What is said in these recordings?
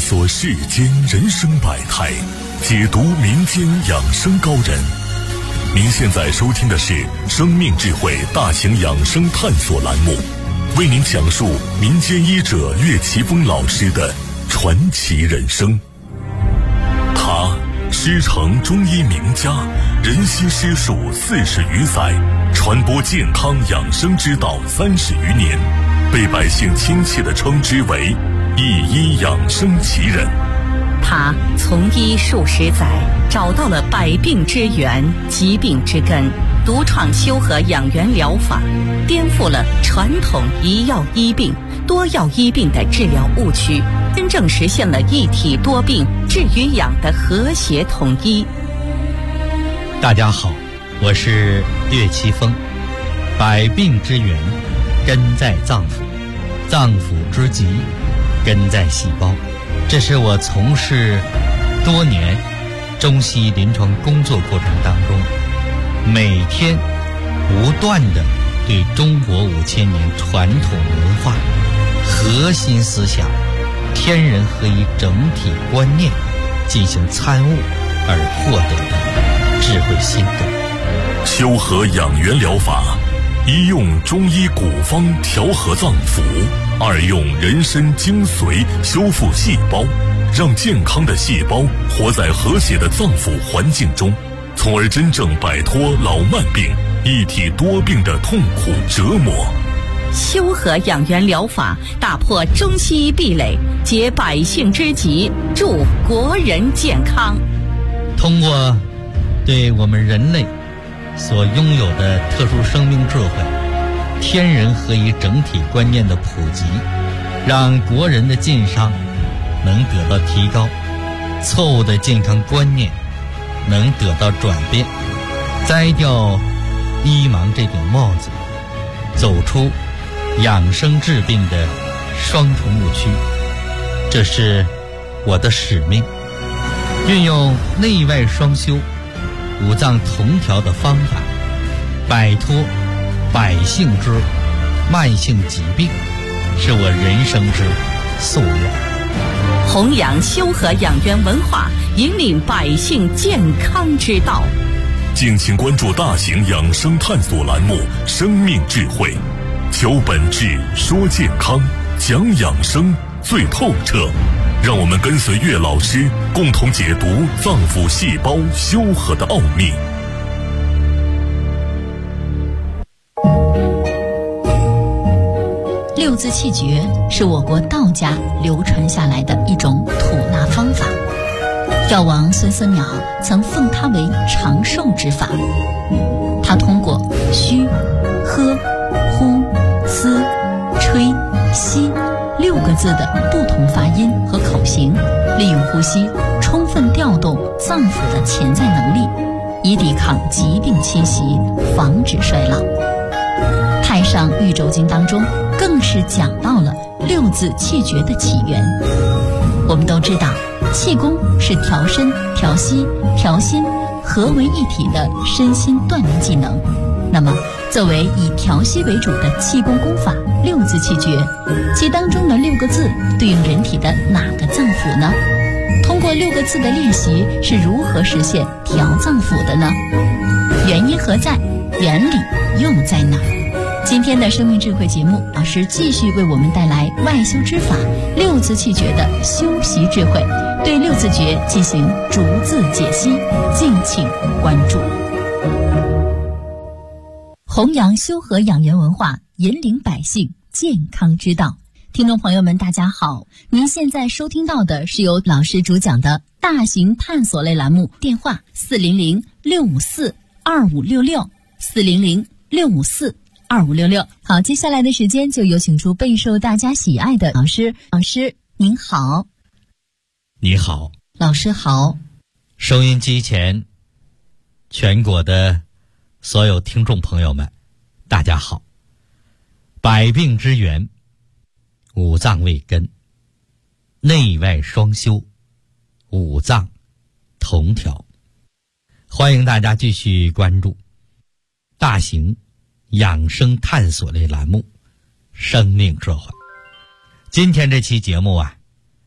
索世间人生百态，解读民间养生高人。您现在收听的是生命智慧大型养生探索栏目，为您讲述民间医者岳奇峰老师的传奇人生。他师承中医名家，人心师术40余载，传播健康养生之道30余年，被百姓亲切地称之为一医养生奇人。 他从医数十载，找到了百病之源、疾病之根，独创修和养元疗法，颠覆了传统一药医病、多药医病的治疗误区，真正实现了一体多病、治与养的和谐统一。 大家好，我是岳奇峰。百病之源根在脏腑，脏腑之疾根在细胞。这是我从事多年中西医临床工作过程当中，每天不断地对中国5000年传统文化核心思想天人合一整体观念进行参悟而获得的智慧心得。 修和养元疗法，一用中医古方调和脏腑，二用人参精髓修复细胞，让健康的细胞活在和谐的脏腑环境中，从而真正摆脱老慢病、一体多病的痛苦折磨。 修和养元疗法打破中西医壁垒，解百姓之急，助国人健康。 通过对我们人类所拥有的特殊生命智慧、天人合一整体观念的普及，让国人的健康能得到提高，错误的健康观念能得到转变，摘掉医盲这顶帽子，走出养生治病的双重误区。这是我的使命，运用内外双修、五脏同调的方法，摆脱百姓之慢性疾病，是我人生之夙愿。 弘扬修和养元文化，引领百姓健康之道。 敬请关注大型养生探索栏目《生命智慧》，求本质，说健康，讲养生最透彻。让我们跟随岳老师，共同解读脏腑细胞修和的奥秘。 六字气诀是我国道家流传下来的一种吐纳方法。药王孙思邈曾奉它为长寿之法。他通过虚、喝、呼、吸、吹、吸6个字的不同发音和口型，利用呼吸充分调动脏腑的潜在能力，以抵抗疾病侵袭，防止衰老。《太上玉轴经》当中更是讲到了6字气诀的起源。我们都知道，气功是调身、调息、调心合为一体的身心锻炼技能。那么作为以调息为主的气功功法6字气诀，其当中的6个字对应人体的哪个脏腑呢？通过6个字的练习，是如何实现调脏腑的呢？原因何在？原理又在哪？今天的生命智慧节目，老师继续为我们带来外修之法6字气诀的修习智慧，对6字诀进行逐字解析，敬请关注。弘扬修和养元文化，引领百姓健康之道。听众朋友们，大家好，您现在收听到的是由老师主讲的大型探索类栏目，电话400-654-2566，400-654-2566。好，接下来的时间就有请出备受大家喜爱的老师。老师您好。 你好。 老师好。 收音机前全国的所有听众朋友们，大家好。百病之源，五脏为根，内外双修，五脏同调。欢迎大家继续关注大型养生探索类栏目《生命智慧》。今天这期节目啊，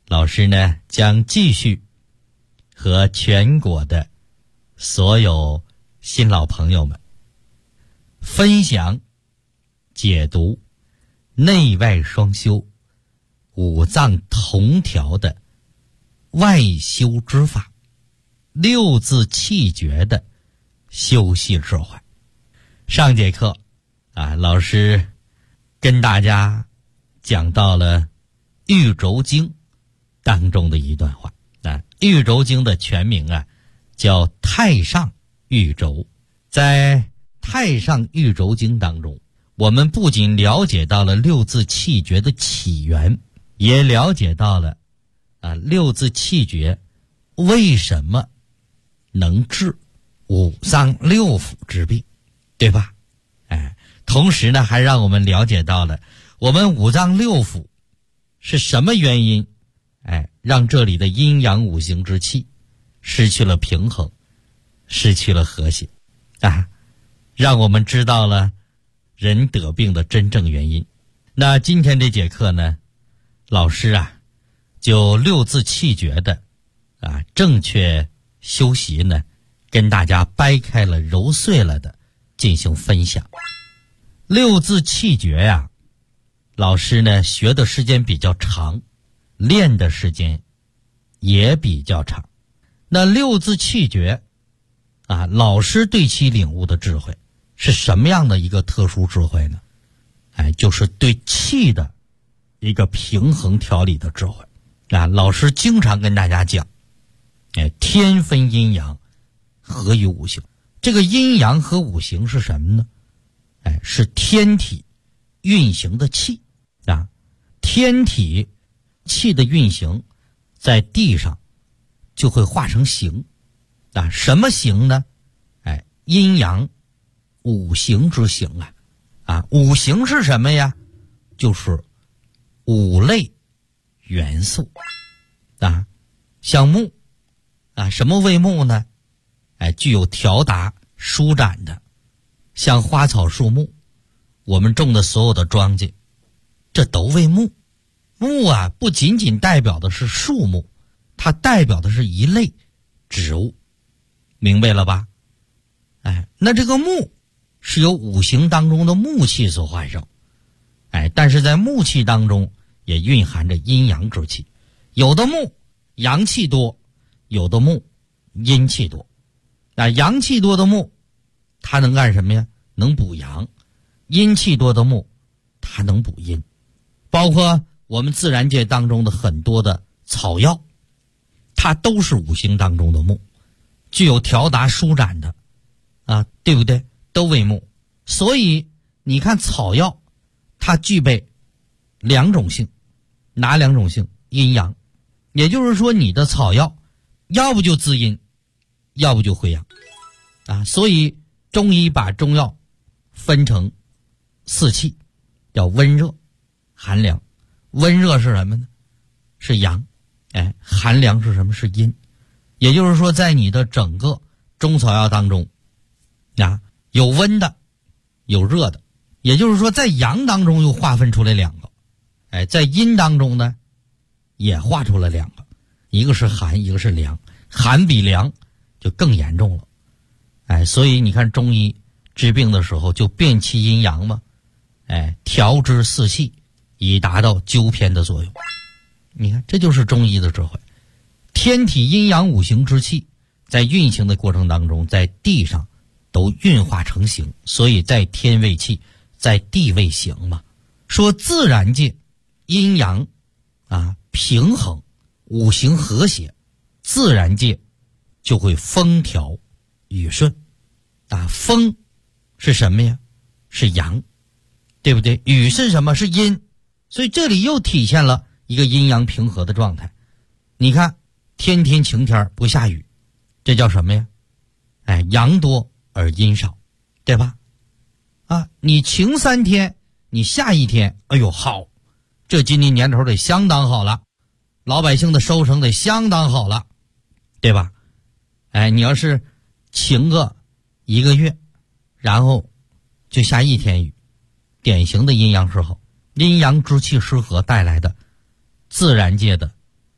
老师呢将继续和全国的所有新老朋友们分享解读内外双修五脏同调的外修之法，六字气诀的修习智慧。上节课老师跟大家讲到了玉轴经当中的一段话。玉轴经的全名叫太上玉轴。在太上玉轴经当中，我们不仅了解到了六字气诀的起源，也了解到了六字气诀为什么能治五脏六腑之病，对吧？同时呢，还让我们了解到了我们五脏六腑是什么原因让这里的阴阳五行之气失去了平衡，失去了和谐让我们知道了人得病的真正原因。那今天这节课呢，老师就六字气诀的正确修习呢，跟大家掰开了揉碎了的进行分享。六字气诀老师呢学的时间比较长，练的时间也比较长。那六字气诀老师对其领悟的智慧是什么样的一个特殊智慧呢？就是对气的一个平衡调理的智慧。老师经常跟大家讲天分阴阳，合于五行。这个阴阳和五行是什么呢？是天体运行的气天体气的运行在地上就会化成形什么形呢？阴阳五行之形五行是什么呀？就是五类元素像木什么为木呢？具有条达舒展的，像花草树木，我们种的所有的庄稼，这都为木。木不仅仅代表的是树木，它代表的是一类植物，明白了吧？那这个木是由五行当中的木气所化生，但是在木气当中也蕴含着阴阳之气，有的木阳气多，有的木阴气多。阳气多的木它能干什么呀？能补阳。阴气多的木它能补阴。包括我们自然界当中的很多的草药，它都是五行当中的木，具有条达舒展的对不对？都为木。所以你看草药它具备两种性。哪两种性？阴阳。也就是说你的草药要不就滋阴，要不就回阳所以中医把中药分成四气，叫温热寒凉。温热是什么呢？是阳。寒凉是什么？是阴。也就是说在你的整个中草药当中有温的有热的，也就是说在阳当中又划分出来两个在阴当中呢也划出了两个，一个是寒，一个是凉。寒比凉就更严重了所以你看中医治病的时候就辨其阴阳嘛调之四气，以达到纠偏的作用。你看这就是中医的智慧。天体阴阳五行之气在运行的过程当中，在地上都运化成形，所以在天为气，在地为形嘛。说自然界阴阳平衡，五行和谐，自然界就会风调雨顺风是什么呀？是阳，对不对？雨是什么？是阴。所以这里又体现了一个阴阳平和的状态。你看天天晴天不下雨，这叫什么呀？阳多而阴少，对吧？你晴3天，你下1天，哎呦好，这今年年头得相当好了，老百姓的收成得相当好了，对吧？你要是晴个1个月，然后就下1天雨，典型的阴阳失衡，阴阳之气失和带来的自然界的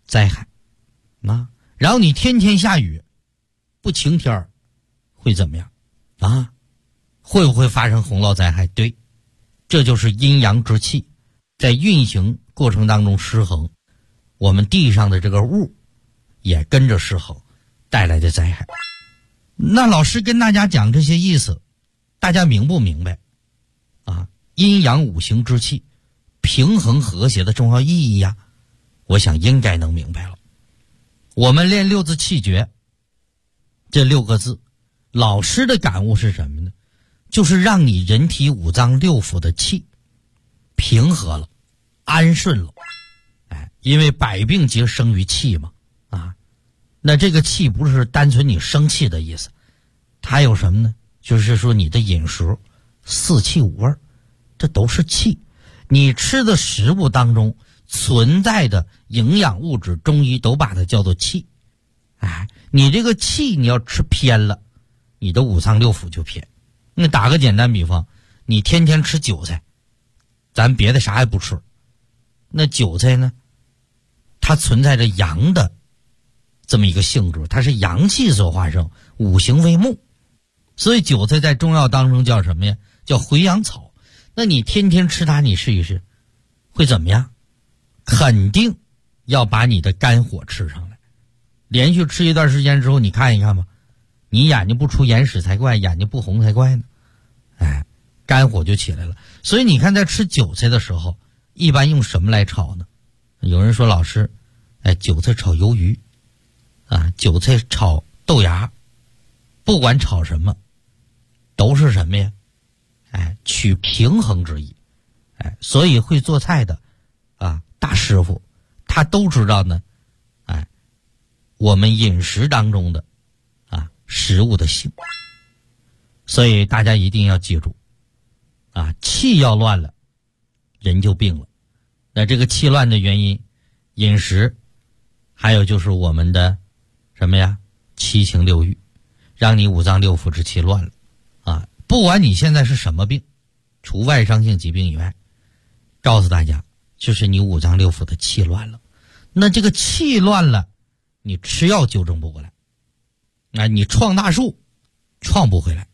灾害啊。然后你天天下雨，不晴天会怎么样啊？会不会发生洪涝灾害？对，这就是阴阳之气在运行过程当中失衡，我们地上的这个物也跟着失衡带来的灾害。那老师跟大家讲这些意思，大家明不明白啊？阴阳五行之气平衡和谐的重要意义呀，我想应该能明白了。我们练六字气诀这6个字，老师的感悟是什么呢？就是让你人体五脏六腑的气平和了，安顺了。因为百病皆生于气嘛，啊，那这个气不是单纯你生气的意思，它有什么呢？就是说你的饮食四气五味，这都是气。你吃的食物当中存在的营养物质，中医都把它叫做气。你这个气你要吃偏了，你的五脏六腑就偏。那打个简单比方，你天天吃韭菜，咱别的啥也不吃，那韭菜呢，它存在着阳的这么一个性质，它是阳气所化生，五行为木，所以韭菜在中药当中叫什么呀？叫回阳草。那你天天吃它，你试一试会怎么样？肯定要把你的肝火吃上来。连续吃一段时间之后，你看一看吧，你眼睛不出眼屎才怪，眼睛不红才怪呢。肝火就起来了。所以你看在吃韭菜的时候，一般用什么来炒呢？有人说老师，韭菜炒鱿鱼啊，韭菜炒豆芽，不管炒什么都是什么呀？取平衡之意。所以会做菜的啊大师傅他都知道呢，我们饮食当中的食物的性。所以大家一定要记住气要乱了，人就病了。那这个气乱的原因，饮食，还有就是我们的什么呀？七情六欲，让你五脏六腑之气乱了不管你现在是什么病，除外伤性疾病以外，告诉大家就是你五脏六腑的气乱了。那这个气乱了，你吃药纠正不过来，你撞大树撞不回来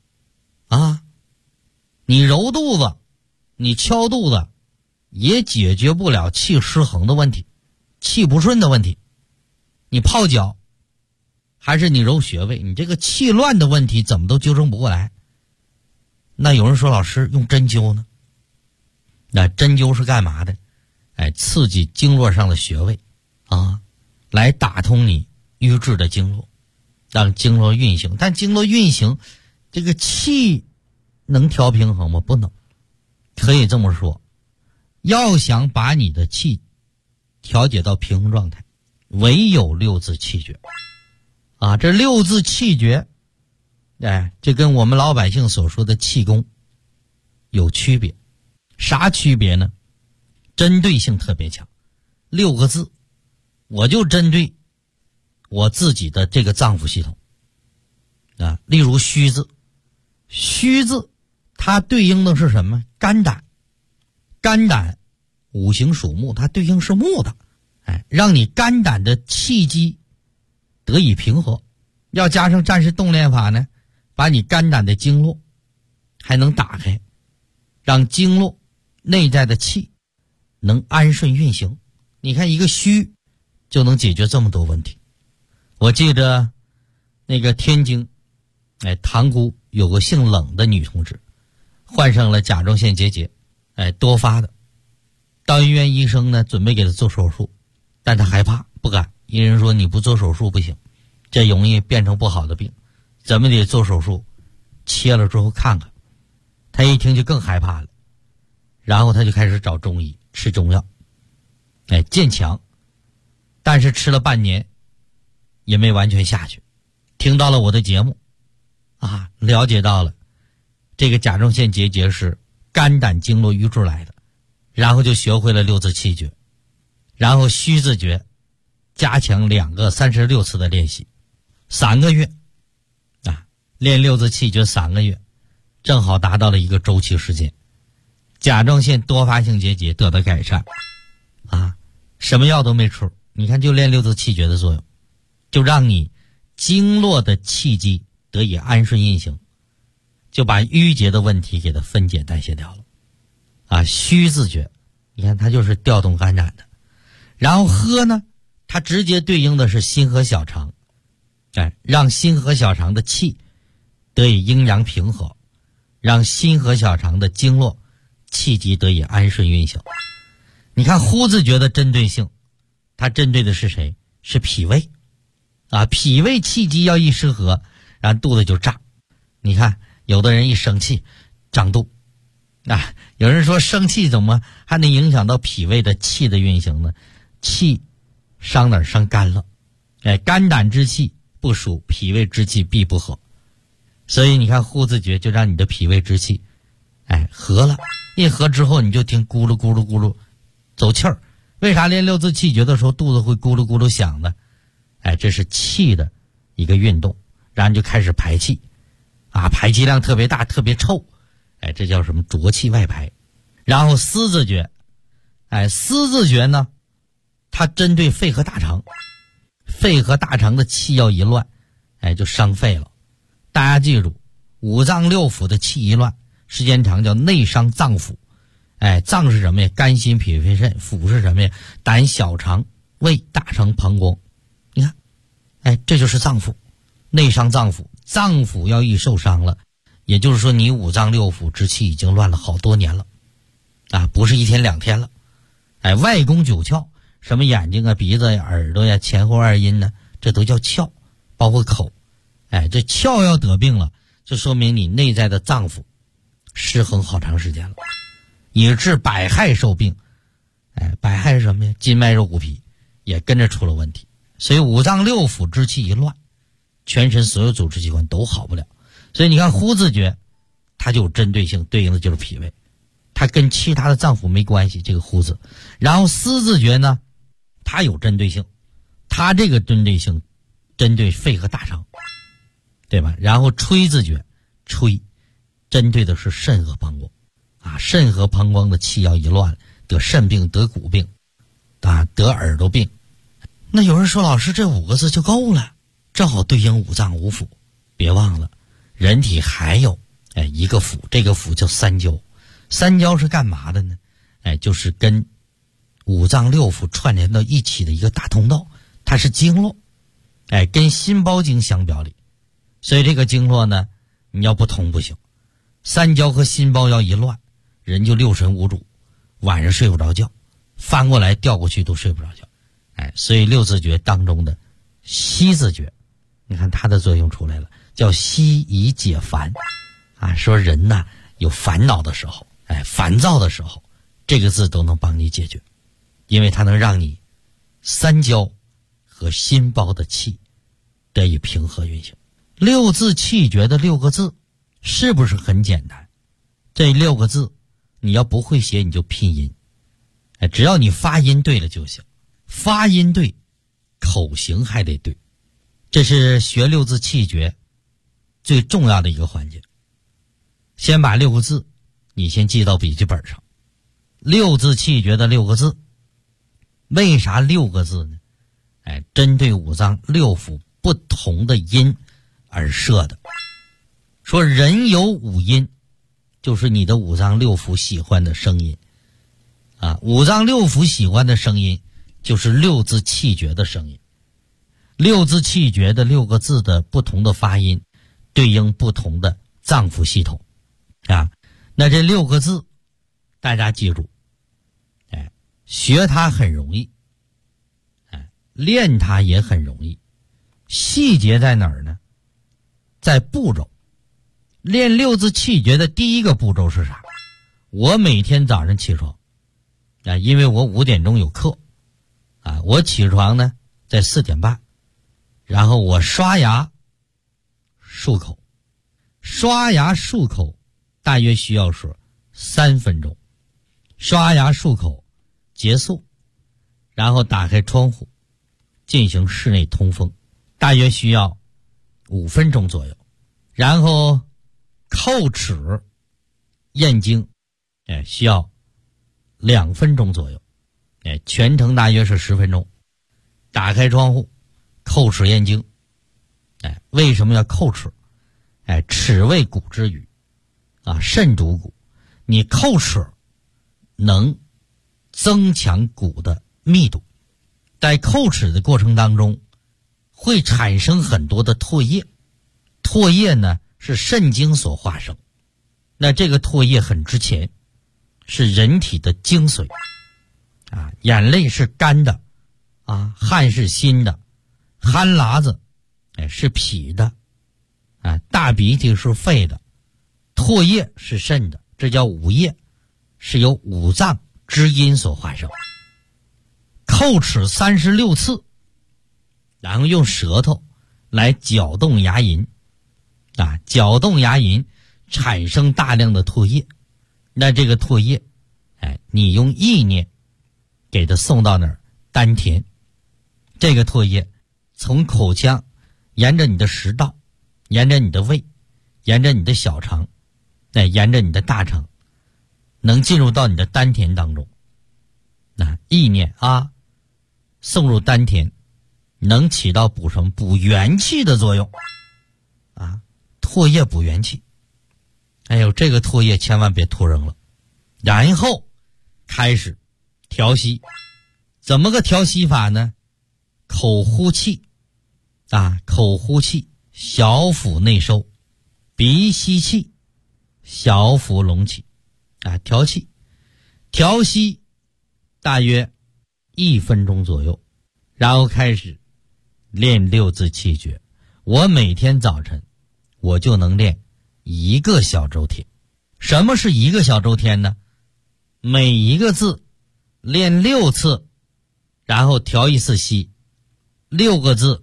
你揉肚子，你敲肚子也解决不了气失衡的问题，气不顺的问题。你泡脚还是你揉穴位，你这个气乱的问题怎么都纠正不过来。那有人说老师用针灸呢，那针灸是干嘛的？刺激经络上的穴位来打通你瘀滞的经络，让经络运行。但经络运行，这个气能调平衡吗？不能。可以这么说，要想把你的气调节到平衡状态，唯有六字气诀这六字气诀这跟我们老百姓所说的气功有区别。啥区别呢？针对性特别强。6个字，我就针对我自己的这个脏腑系统例如虚字，虚字它对应的是什么？肝胆。肝胆五行属木，它对应是木的让你肝胆的气机得以平和。要加上战士动练法呢，把你肝胆的经络还能打开，让经络内在的气能安顺运行。你看一个虚就能解决这么多问题。我记得那个天津塘沽有个姓冷的女同志，患上了甲状腺结节多发的。到医院，医生呢准备给她做手术，但她害怕不敢，医生说你不做手术不行，这容易变成不好的病，咱们得做手术，切了之后看看。她一听就更害怕了，然后她就开始找中医吃中药渐强，但是吃了半年也没完全下去。听到了我的节目了解到了这个甲状腺结节是肝胆经络瘀滞来的，然后就学会了六字气诀，然后虚字诀加强2个36次的练习，3个月练六字气诀3个月，正好达到了一个周期时间，甲状腺多发性结节得到改善什么药都没吃， 你看就练六字气诀的作用，就让你经络的气机得以安顺运行，就把淤结的问题给它分解代谢掉了。啊，虚字诀，你看它就是调动肝胆的。然后喝呢，它直接对应的是心和小肠，让心和小肠的气得以阴阳平和，让心和小肠的经络气机得以安顺运行。你看呼字诀的针对性，它针对的是谁？是脾胃啊，脾胃气机要一失和，然后肚子就胀。你看有的人一生气胀肚啊，有人说生气怎么还能影响到脾胃的气的运行呢？气伤哪儿？伤肝了。肝胆之气不属，脾胃之气必不和。所以你看呼字诀就让你的脾胃之气和了，一和之后你就听咕噜咕噜咕噜走气儿。为啥练六字气诀的时候肚子会咕噜咕噜响呢？这是气的一个运动，然后就开始排气啊，排气量特别大，特别臭，这叫什么？浊气外排。然后思字诀，思字诀呢，它针对肺和大肠，肺和大肠的气要一乱，就伤肺了。大家记住，五脏六腑的气一乱，时间长叫内伤脏腑。脏是什么呀？肝心脾肺肾。腑是什么呀？胆小肠胃大肠膀胱。你看，这就是脏腑，内伤脏腑。脏腑要一受伤了，也就是说你五脏六腑之气已经乱了好多年了啊，不是一天两天了。外宫九窍，什么眼睛啊、鼻子呀、耳朵呀、前后二阴呢，这都叫窍，包括口。这窍要得病了，就说明你内在的脏腑失衡好长时间了，以致百害受病。百害是什么呀？筋脉肉骨皮也跟着出了问题。所以五脏六腑之气一乱，全身所有组织器官都好不了。所以你看呼字诀它就有针对性，对应的就是脾胃，它跟其他的脏腑没关系，这个呼字。然后思字诀呢，它有针对性，它这个针对性针对肺和大肠，对吧？然后吹字诀，吹针对的是肾和膀胱啊，肾和膀胱的气要一乱，得肾病，得骨病啊，得耳朵病。那有人说老师这5个字就够了，正好对应五脏五腑。别忘了人体还有一个腑，这个腑叫三焦。三焦是干嘛的呢？就是跟五脏六腑串联到一起的一个大通道，它是经络，跟心包经相表里。所以这个经络呢，你要不通不行。三焦和心包要一乱，人就六神无主，晚上睡不着觉，翻过来调过去都睡不着觉。所以六字诀当中的息字诀，你看它的作用出来了，叫息以解烦啊。说人呐有烦恼的时候，烦躁的时候，这个字都能帮你解决，因为它能让你三焦和心包的气得以平和运行。六字气诀的6个字是不是很简单？这6个字你要不会写你就拼音，只要你发音对了就行。发音对，口型还得对，这是学六字气诀最重要的一个环节。先把6个字你先记到笔记本上。六字气诀的6个字，为啥6个字呢？针对五脏六腑不同的音而设的。说人有五音，就是你的五脏六腑喜欢的声音啊，五脏六腑喜欢的声音就是六字气诀的声音。六字气诀的6个字的不同的发音对应不同的脏腑系统啊。那这6个字大家记住，学它很容易，练它也很容易。细节在哪儿呢？在步骤。练六字气诀的第一个步骤是啥？我每天早上起床因为我5点钟有课我起床呢在4点半，然后我刷牙漱口，刷牙漱口大约需要是3分钟，刷牙漱口结束，然后打开窗户进行室内通风，大约需要5分钟左右，然后叩齿咽经需要2分钟左右，全程大约是10分钟。 打开窗户，叩齿咽经。为什么要叩齿？齿为骨之余，肾主骨，你叩齿能增强骨的密度。在叩齿的过程当中，会产生很多的唾液，唾液呢是肾经所化生，那这个唾液很值钱，是人体的精髓。眼泪是干的，汗是辛的，汗喇子是脾的，大鼻涕是肺的，唾液是肾的，这叫五液，是由五脏之阴所化生。叩齿36次，然后用舌头来搅动牙龈，搅动牙龈产生大量的唾液，那这个唾液你用意念给它送到哪儿？丹田。这个唾液从口腔沿着你的食道，沿着你的胃，沿着你的小肠，沿着你的大肠，能进入到你的丹田当中。意念送入丹田，能起到补什么？补元气的作用。唾液补元气。这个唾液千万别吐扔了。然后开始调息。怎么个调息法呢？口呼气，口呼气，小腹内收，鼻吸气，小腹隆起，调气，调息大约1分钟左右，然后开始练6字气诀。我每天早晨我就能练1个小周天。什么是1个小周天呢？每一个字练6次，然后调1次息，6个字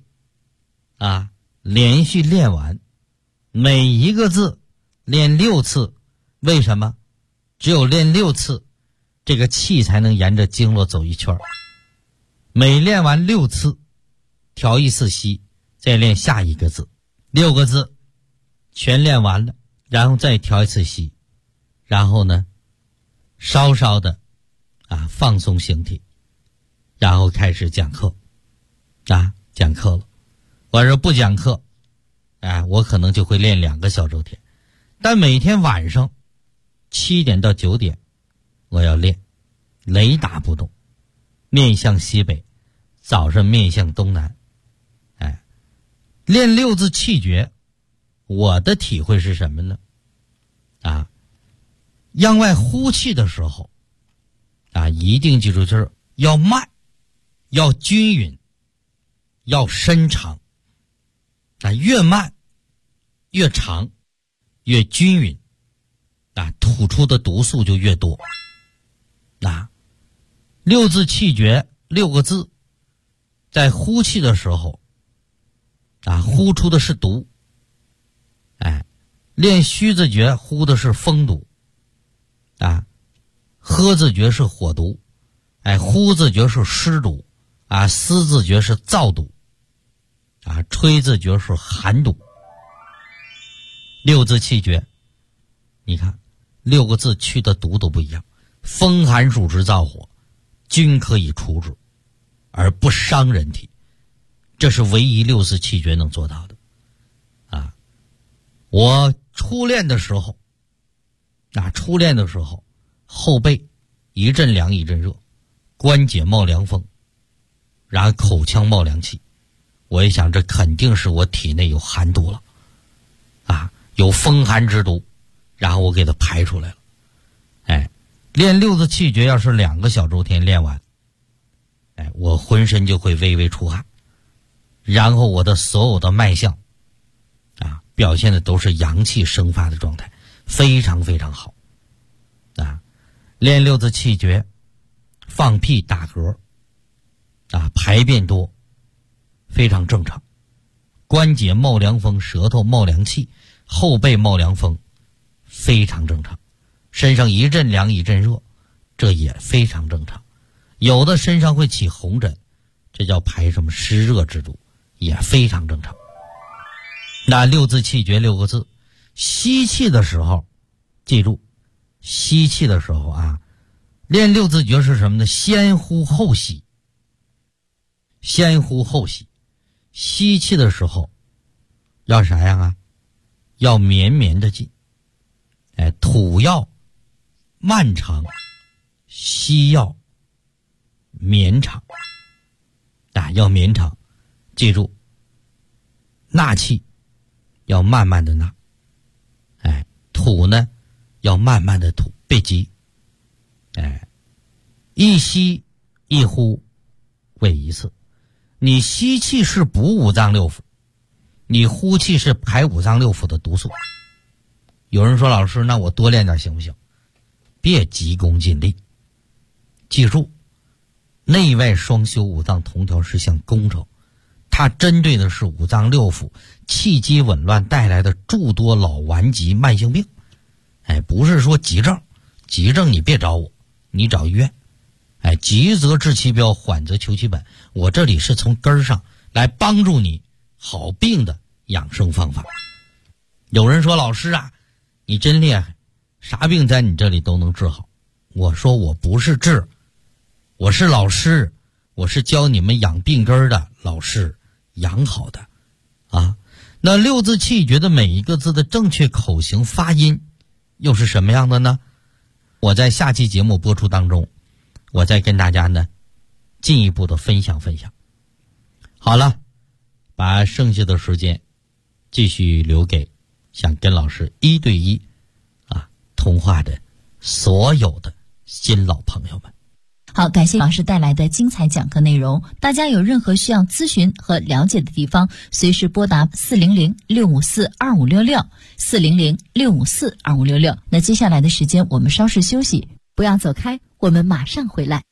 连续练完，每一个字练6次。为什么？只有练6次，这个气才能沿着经络走一圈。每练完6次，调1次息，再练下一个字，6个字全练完了，然后再调1次息，然后呢稍稍的放松形体，然后开始讲课。讲课了。我说不讲课，我可能就会练2个小周天。但每天晚上7点到9点我要练，雷打不动，面向西北，早上面向东南。练6字气诀，我的体会是什么呢？向外呼气的时候一定记住，就是要慢，要均匀，要深长。越慢越长越均匀，吐出的毒素就越多。6字气诀6个字，在呼气的时候呼出的是毒。练虚字诀呼的是风毒，喝字诀是火毒，呼字诀是湿毒，思字诀是燥毒，吹字诀是寒毒。6字气诀，你看6个字去的毒都不一样。风寒暑湿燥火均可以除之，而不伤人体，这是唯一6字气诀能做到的。我初练的时候，后背一阵凉一阵热，关节冒凉风，然后口腔冒凉气。我一想，这肯定是我体内有寒毒了，有风寒之毒，然后我给它排出来了。练6字气诀要是2个小周天练完，我浑身就会微微出汗，然后我的所有的脉象表现的都是阳气生发的状态，非常非常好。练6字气诀，放屁打嗝排便多，非常正常。关节冒凉风，舌头冒凉气，后背冒凉风，非常正常。身上一阵凉一阵热，这也非常正常。有的身上会起红疹，这叫排什么湿热之毒，也非常正常。那6字气诀6个字，吸气的时候记住，吸气的时候练6字诀是什么呢？先呼后吸。 先呼后吸，吸气的时候要啥样啊？要绵绵的进，吐要漫长，吸要绵长，要绵长。记住，纳气要慢慢的纳，吐呢要慢慢的吐，别急。一吸一呼为一次。你吸气是补五脏六腑，你呼气是排五脏六腑的毒素。有人说老师，那我多练点行不行？别急功近利，记住，内外双修，五脏同调是项工程，它针对的是五脏六腑气机紊乱带来的诸多老顽疾慢性病。不是说急症，急症你别找我，你找医院。急则治其标，缓则求其本。我这里是从根儿上来帮助你好病的养生方法。有人说老师啊，你真厉害，啥病在你这里都能治好。我说我不是治，我是老师，我是教你们养病根的老师，养好的啊。那六字气诀的每一个字的正确口型发音又是什么样的呢？我在下期节目播出当中，我再跟大家呢进一步的分享。好了，把剩下的时间继续留给想跟老师一对一通话的所有的新老朋友们。 好，感谢老师带来的精彩讲课内容。大家有任何需要咨询和了解的地方，随时拨打400-654-2566，400-654-2566。那接下来的时间我们稍事休息，不要走开，我们马上回来。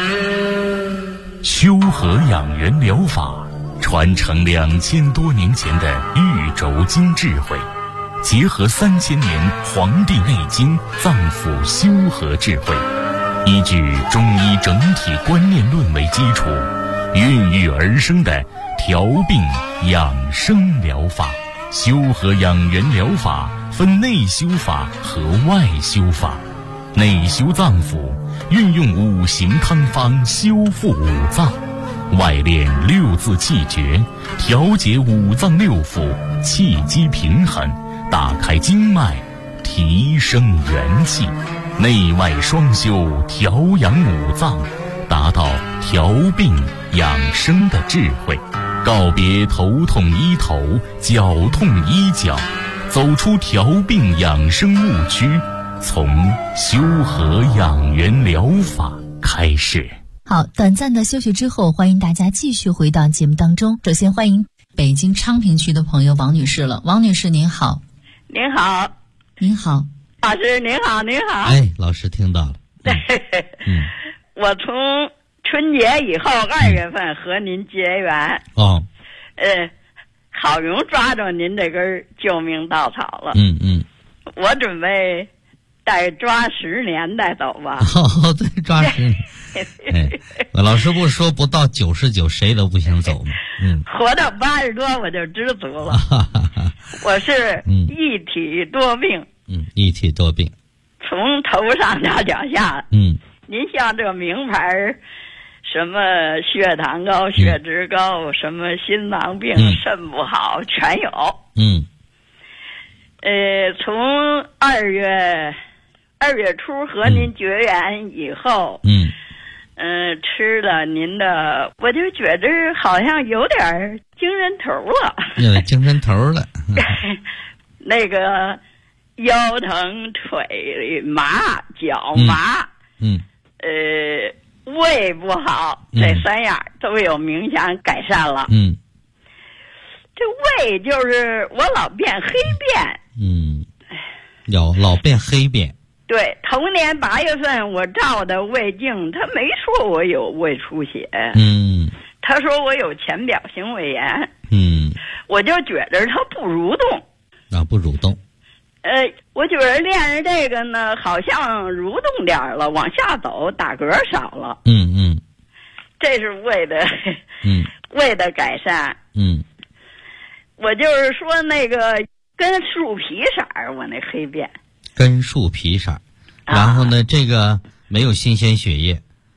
修和养元疗法传承2000多年前的玉轴经智慧，结合3000年《黄帝内经》脏腑修和智慧，依据中医整体观念论为基础，孕育而生的调病养生疗法。修和养元疗法分内修法和外修法。内修脏腑，运用五行汤方修复五脏；外练六字气诀，调节五脏六腑气机平衡，打开经脉，提升元气。内外双修，调养五脏，达到调病养生的智慧。告别头痛医头，脚痛医脚，走出调病养生误区，从修和养元疗法开始。 好，短暂的休息之后，欢迎大家继续回到节目当中。首先欢迎北京昌平区的朋友王女士了。王女士您好。 您好。 您好。 老师您好。您好。 老师听到了。 对。我从春节以后2月份和您结缘。好容易抓着您这根救命稻草了。我准备再抓10年再走吧。 对，抓10年。老师不说不到99谁都不想走吗？ 活到80多我就知足了。我是一体多病。 一体多病， 从头上到脚下。您像这名牌什么血糖高、血脂高，什么心脏病、肾不好全有。从2月初和您结缘以后，吃了您的，我就觉得好像有点精神头了。 有精神头了。 那个腰疼、腿麻、脚麻，胃不好，这3样都有明显改善了。这胃就是我老变黑便。 老变黑便。 对，头年8月份我照的胃镜，他没说我有胃出血。他说我有浅表性胃炎。我就觉得他不蠕动。 不蠕动。 我觉得练着这个呢，好像蠕动点了，往下走，打嗝少了。这是胃的胃的改善。我就是说那个跟树皮色儿，我那黑便跟树皮色儿，然后呢，这个没有新鲜血液。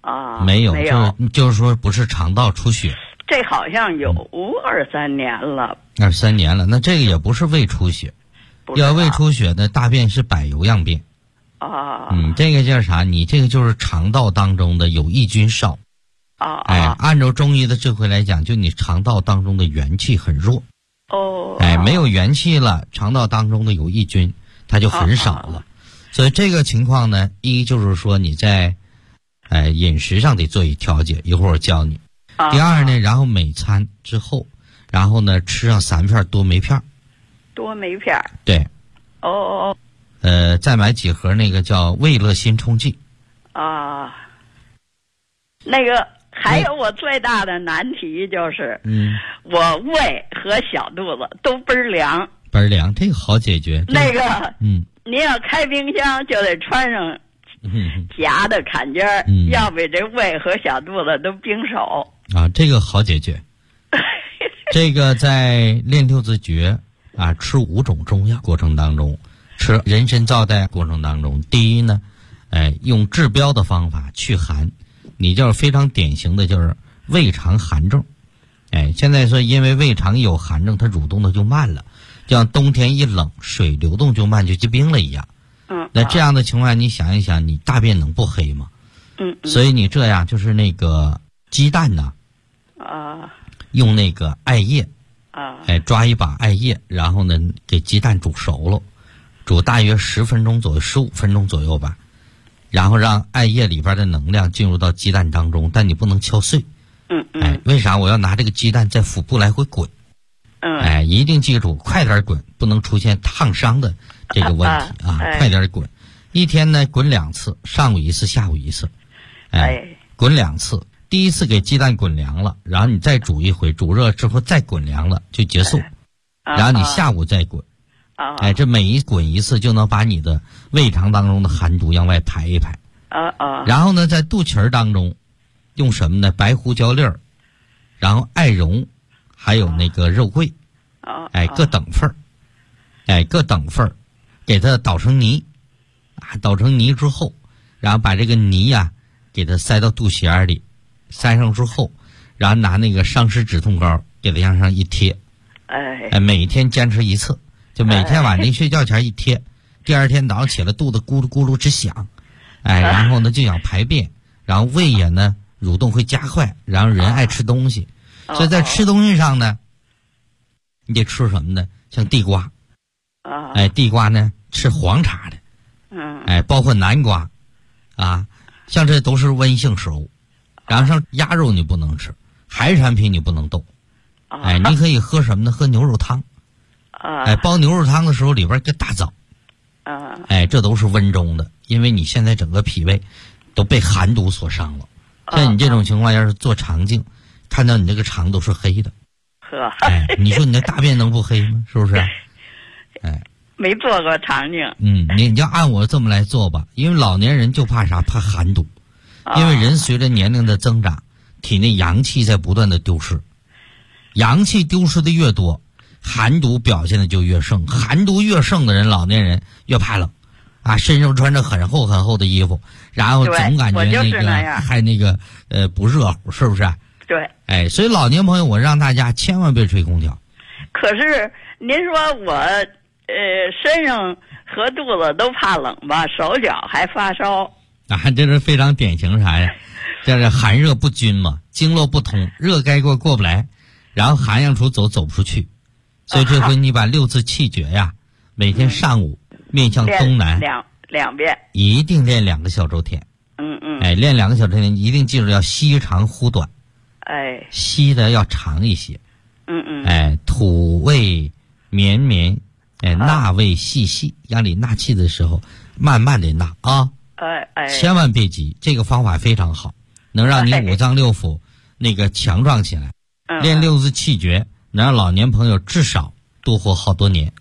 啊， 没有，就是说不是肠道出血。 这好像有2-3年了。 2-3年了，那这个也不是胃出血。要胃出血的大便是柏油样便。 啊。 这个叫啥？你这个就是肠道当中的有益菌少。 啊。 按照中医的智慧来讲，就你肠道当中的元气很弱。 哦。 没有元气了，肠道当中的有益菌它就很少了。所以这个情况呢，一就是说你在饮食上得做一调节，一会儿我教你。第二呢，然后每餐之后，然后呢吃上3片多酶片。 多酶片。 对。 哦。 再买几盒那个叫胃乐心冲剂。 啊。那个还有我最大的难题就是，我胃和小肚子都倍儿凉。 倍儿凉，这个好解决。 那个，您要开冰箱就得穿上夹的坎肩儿，要不这胃和小肚子都冰手。 啊，这个好解决。这个在练六字诀吃5种中药过程当中，吃人参皂带过程当中，第一呢，用治标的方法去寒，你就是非常典型的就是胃肠寒症。现在说因为胃肠有寒症，它蠕动的就慢了，就像冬天一冷，水流动就慢，就结冰了一样。那这样的情况，你想一想，你大便能不黑吗？所以你这样就是那个鸡蛋呢，用那个艾叶，抓一把艾叶，然后呢给鸡蛋煮熟了，煮大约10分钟左右，15分钟左右吧，然后让艾叶里边的能量进入到鸡蛋当中，但你不能敲碎。为啥我要拿这个鸡蛋在腹部来回滚？一定记住，快点滚，不能出现烫伤的这个问题快点滚。一天呢滚2次，上午1次，下午1次。滚2次，第一次给鸡蛋滚凉了，然后你再煮一回，煮热之后再滚凉了就结束。然后你下午再滚。这每一滚1次就能把你的胃肠当中的寒毒往外排一排。然后呢，在肚脐儿当中用什么呢？白胡椒粒儿，然后艾绒，还有那个肉桂，各等份儿，各等份儿，给它捣成泥，捣成泥之后，然后把这个泥给它塞到肚脐眼里，塞上之后，然后拿那个伤湿止痛膏给它往上一贴，每天坚持1次，就每天晚上睡觉前一贴，第二天早上起来肚子咕噜咕噜直响，然后呢就想排便，然后胃也呢蠕动会加快，然后人爱吃东西，所以在吃东西上呢，你得吃什么呢？像地瓜，地瓜呢吃黄茬的，包括南瓜，像这都是温性食物。然后像鸭肉你不能吃，海产品你不能动，你可以喝什么呢？喝牛肉汤，煲牛肉汤的时候里边搁大枣，这都是温中的，因为你现在整个脾胃都被寒毒所伤了。像你这种情况，要是做肠镜，看到你这个肠都是黑的，你说你的大便能不黑吗？是不是？ 没做过肠镜。 你就按我这么来做吧，因为老年人就怕啥？怕寒毒，因为人随着年龄的增长，体内阳气在不断的丢失，阳气丢失的越多，寒毒表现的就越盛，寒毒越盛的人，老年人越怕冷。身上穿着很厚很厚的衣服，然后总感觉那个还那个不热乎，是不是？ 对。 所以老年朋友，我让大家千万别吹空调。 可是您说我身上和肚子都怕冷吧，手脚还发烧。 这是非常典型啥呀？这是寒热不均嘛，经络不通，热该过过不来，然后寒阳出走不出去。所以这回你把6字气诀每天上午面向东南两遍， 一定练2个小周天。练2个小周天，一定记住要吸长呼短。吸的要长一些。吐味绵绵，纳味细细，让你纳气的时候慢慢的纳千万别急，这个方法非常好，能让你五脏六腑那个强壮起来。练6字气诀，能让老年朋友至少多活好多年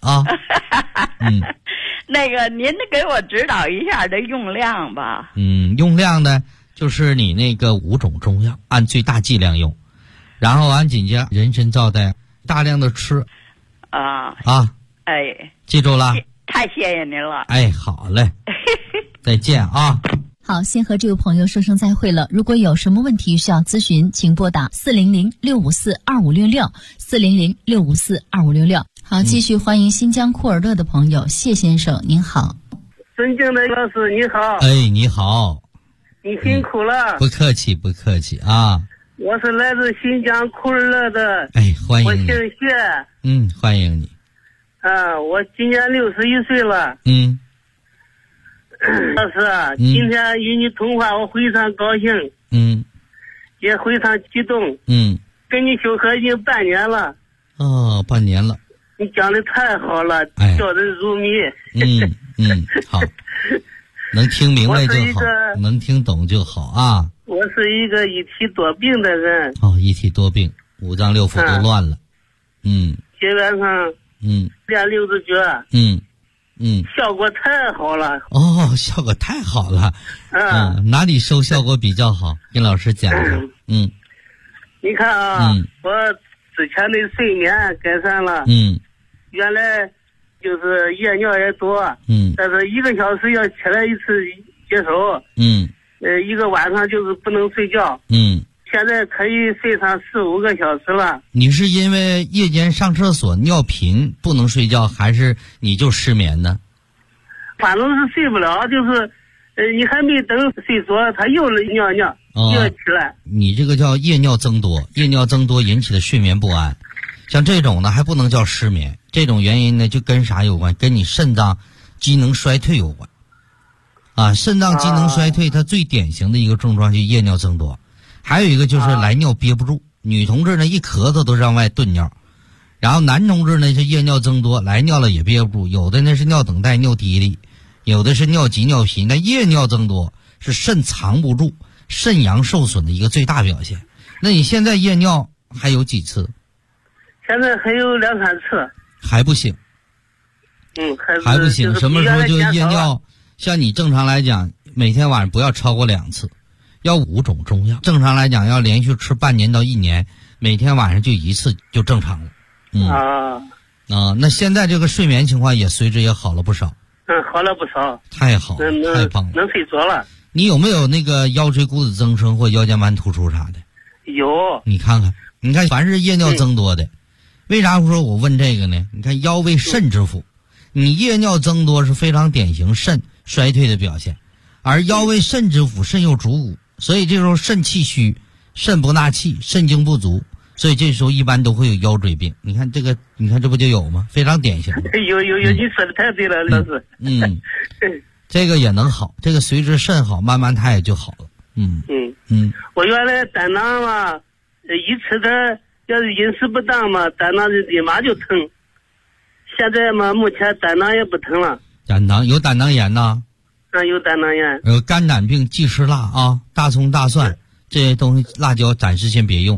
那个您给我指导一下这用量吧。 用量呢，就是你那个5种中药按最大剂量用，然后完紧接着人参皂带大量的吃。 哎， 记住了。 太谢谢您了。 好嘞。再见好，先和这位朋友说声再会了。如果有什么问题需要咨询，请拨打400-654-2566，400-654-2566。好，继续欢迎新疆库尔勒的朋友谢先生，您好。 尊敬的老师，你好。 哎，你好。 你辛苦了。 不客气，不客气啊。 我是来自新疆库尔勒的。 哎，欢迎你。 我姓谢。 欢迎你。 我今年61岁了。老师，今天与你通话，我非常高兴。也非常激动。跟你修课已经半年了。 哦，半年了。 你讲的太好了，叫人入迷。 好，能听明白就好，能听懂就好啊。 我是一个一体多病的人。 一体多病，五脏六腑都乱了。 基本上，练六字诀。效果太好了。 效果太好了。哪里受效果比较好？跟老师讲一下。 你看啊，我之前的睡眠改善了。原来就是夜尿也多。但是1个小时要起来一次接手。一个晚上就是不能睡觉。现在可以睡上4-5个小时了。 你是因为夜间上厕所尿频不能睡觉，还是你就失眠呢？ 反正是睡不了，就是你还没等睡着，他又尿，又起来。 你这个叫夜尿增多，夜尿增多引起的睡眠不安，像这种呢还不能叫失眠，这种原因呢就跟啥有关？跟你肾脏机能衰退有关。肾脏机能衰退它最典型的一个症状就是夜尿增多。还有一个就是来尿憋不住，女同志呢一咳嗽都让外顿尿，然后男同志呢是夜尿增多，来尿了也憋不住，有的呢是尿等待尿滴哩，有的是尿急尿频，但夜尿增多是肾藏不住，肾阳受损的一个最大表现。那你现在夜尿还有几次？ 现在还有2-3次。 还不行。还不行。什么时候就夜尿？像你正常来讲，每天晚上不要超过2次。要5种中药，正常来讲要连续吃半年到1年，每天晚上就1次就正常了。那现在这个睡眠情况也随之也好了不少。 好了不少。 太好了，太棒了， 能睡着了。 你有没有那个腰椎骨质增生或腰间盘突出啥的？ 有。 你看，凡是夜尿增多的，为啥说我问这个呢？你看腰为肾之府，你夜尿增多是非常典型肾衰退的表现，而腰为肾之府，肾又主骨。所以这时候肾气虚，肾不纳气，肾精不足，所以这时候一般都会有腰椎病。你看这不就有吗？非常典型。 有，你说的太对了，老师。 这个也能好，这个随着肾好，慢慢它也就好了。 我原来胆囊嘛，一吃的要是饮食不当嘛，胆囊立马就疼。现在嘛，目前胆囊也不疼了。 有胆囊炎呐？ 有胆囊炎。 肝胆病忌吃辣啊，大葱大蒜这些东西，辣椒暂时先别用。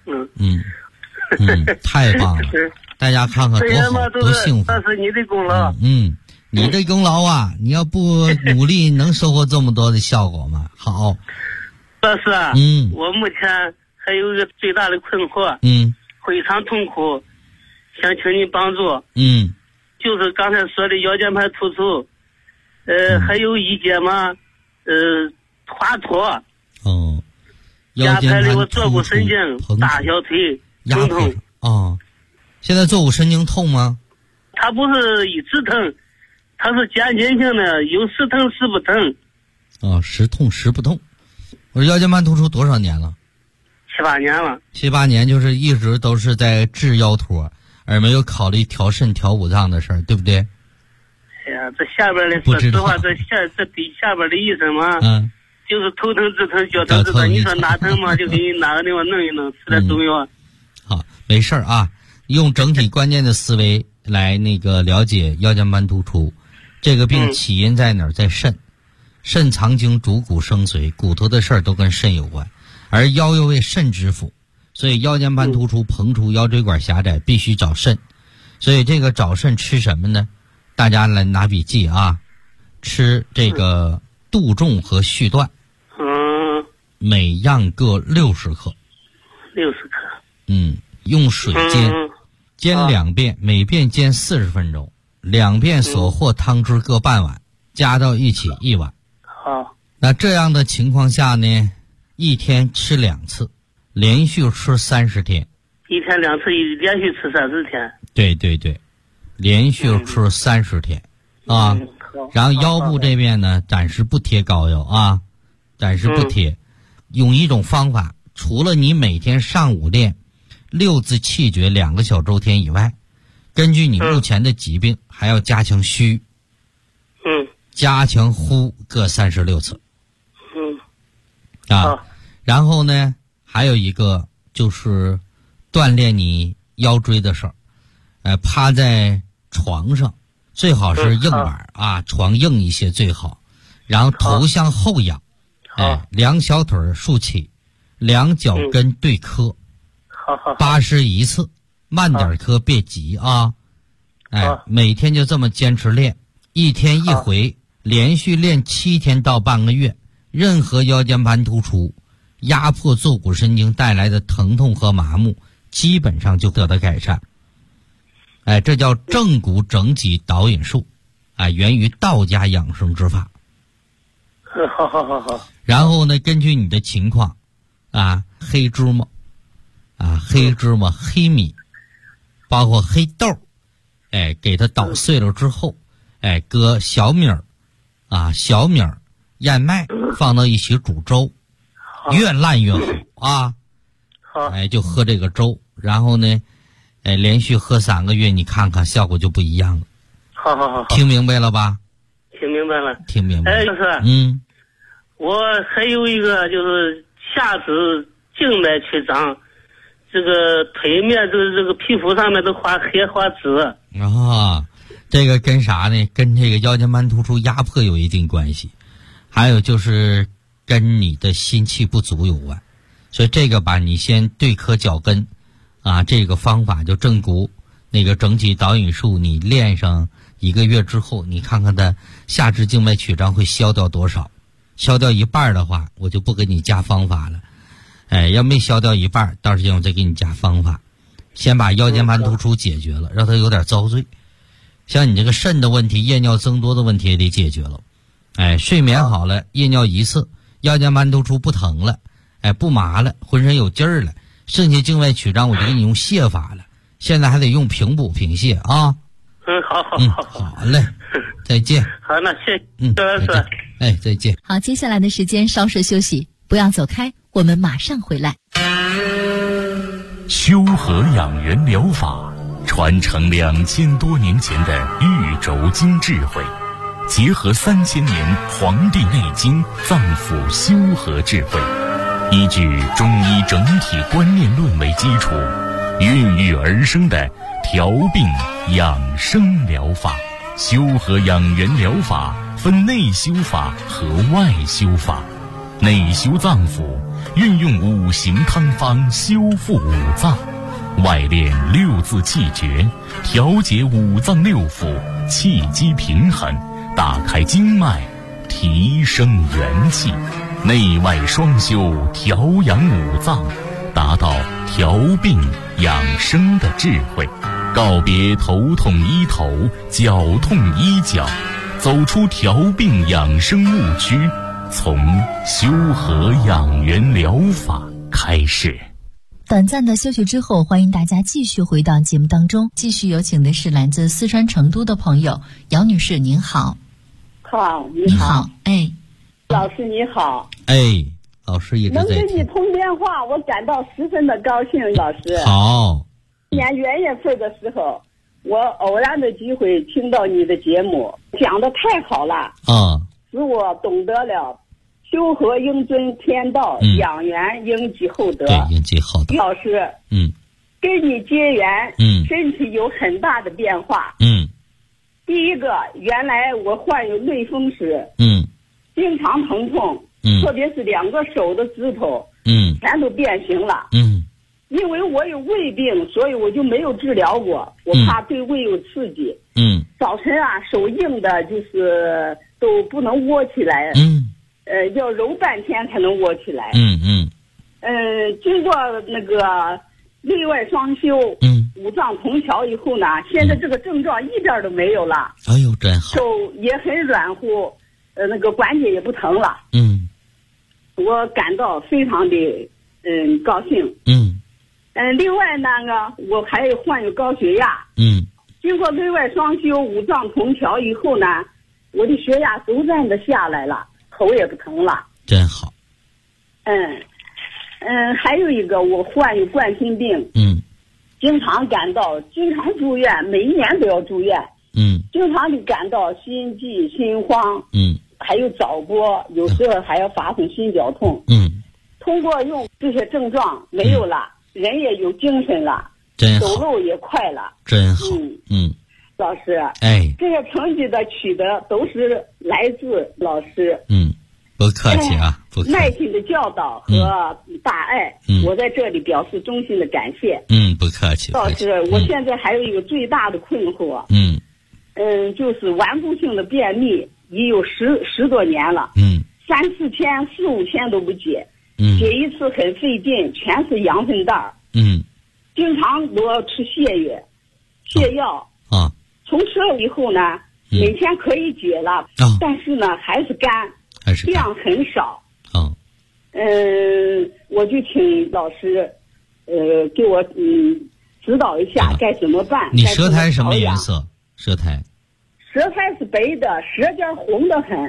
太棒了，大家看看多好，多幸福。 这是你的功劳。 你的功劳啊，你要不努力能收获这么多的效果吗？好。 老师啊，我目前还有一个最大的困惑。非常痛苦，想请你帮助。就是刚才说的腰间盘突出。还有一节嘛，滑脱。 腰间盘突出， 我坐骨神经、大小腿疼痛。 现在坐骨神经痛吗？ 它不是一直疼，它是渐进性的，有时疼时不疼。 时痛时不痛。我说腰间盘突出多少年了 ？7-8年了。 7-8年就是一直都是在治腰托，而没有考虑调肾调五脏的事儿，对不对？ 哎呀，这下边的说实话，这底下边的医生嘛，就是头疼治疼，脚疼治疼。你说哪疼嘛，就给你哪个地方弄一弄，吃点中药。 好，没事啊，用整体观念的思维来了解腰间盘突出，这个病起因在哪儿？在肾，肾藏精主骨生髓，骨头的事儿都跟肾有关，而腰又为肾之府，所以腰间盘突出、膨出、腰椎管狭窄必须找肾。所以这个找肾吃什么呢？大家来拿笔记啊，吃这个杜仲和续断，每样各60克。 60克。 用水煎2遍，每遍煎40分钟，2遍所获汤汁各半碗，加到一起1碗。 好。 那这样的情况下呢，一天吃2次，连续吃30天。 一天2次，连续吃30天。 对对对，连续吃30天啊。然后腰部这边呢，暂时不贴膏药啊，暂时不贴。用一种方法，除了你每天上午练6字气诀2个小周天以外，根据你目前的疾病，还要加强虚，加强呼各36次，然后呢，还有一个就是锻炼你腰椎的事儿，趴在床上，最好是硬板啊，床硬一些最好，然后头向后仰。2小腿竖起，2脚跟对磕，81次，慢点磕，别急啊！每天就这么坚持练，1天1回，连续练7天到半个月，任何腰间盘突出、压迫坐骨神经带来的疼痛和麻木，基本上就得到改善。这叫正骨整脊导引术，源于道家养生之法。 好。 然后呢，根据你的情况，黑芝麻，黑米，包括黑豆，给它捣碎了之后，搁小米儿，燕麦放到一起煮粥，越烂越好啊。就喝这个粥，然后呢，连续喝3个月，你看看效果就不一样了。 好， 听明白了吧？ 听明白了。就是我还有一个就是下肢静脉曲张，这个腿面就是这个皮肤上面都画黑花紫。 这个跟啥呢？跟这个腰间盘突出压迫有一定关系，还有就是跟你的心气不足有关。所以这个吧，你先对磕脚跟，这个方法就正骨那个整体导引术，你练上1个月之后，你看看它下肢静脉曲张会消掉多少。消掉一半的话，我就不给你加方法了。要没消掉一半，到时候我再给你加方法。先把腰间盘突出解决了，让它有点遭罪。像你这个肾的问题、夜尿增多的问题也得解决了。睡眠好了，夜尿1次，腰间盘突出不疼了，不麻了，浑身有劲儿了。剩下静脉曲张我就给你用泻法了，现在还得用平补平泻啊。好嘞，再见。 好，那谢谢周老师。 再见。 好，接下来的时间稍事休息，不要走开，我们马上回来。 修和养元疗法传承2000多年前的玉轴经智慧，结合3000年《黄帝内经》脏腑修和智慧，依据中医整体观念论为基础，孕育而生的调病养生疗法。修和养元疗法分内修法和外修法。内修脏腑，运用5行汤方修复5脏；外练6字气诀，调节5脏6腑，气机平衡，打开经脉，提升元气。内外双修，调养5脏，达到调病养生的智慧。告别头痛医头，脚痛医脚，走出调病养生误区，从修和养元疗法开始。 短暂的休息之后，欢迎大家继续回到节目当中。继续有请的是来自四川成都的朋友姚女士，您好。 好， 你好。 老师你好。 老师一直在能跟你通电话，我感到十分的高兴。老师好。 今年元月份的时候，我偶然的机会听到你的节目，讲得太好了使我懂得了修和应遵天道，养元应积厚德。 对，应积厚德。 老师，跟你结缘，身体有很大的变化。第一个，原来我患有类风湿，经常疼痛，特别是2个手的指头，全都变形了。因为我有胃病，所以我就没有治疗过，我怕对胃有刺激。早晨手硬的，就是都不能窝起来。要揉半天才能窝起来。经过那个内外双修，5脏同调以后呢，现在这个症状一点都没有了。 哎呦，真好。 手也很软乎， 那个关节也不疼了。我感到非常的高兴。另外呢，我还患有高血压。经过内外双修、五脏同调以后呢，我的血压逐渐的下来了，头也不疼了。 真好。 还有一个，我患有冠心病。经常住院，每一年都要住院。经常的感到心悸、心慌。还有早搏，有时候还要发生心绞痛。通过用这些症状没有了，人也有精神了，走路也快了。 真好。 老师，这些成绩的取得都是来自老师。 不客气啊，不客气。 耐心的教导和大爱，我在这里表示衷心的感谢。 不客气。 老师，我现在还有一个最大的困惑。就是顽固性的便秘，已有十多年了。3、4天、4、5天都不解。解一次很费劲，全是羊粪蛋儿。经常都要吃泻药。从吃了以后呢，每天可以解了，但是呢还是干，量很少。我就请老师给我指导一下该怎么办。 你舌苔什么颜色？舌苔是白的，舌尖红得很。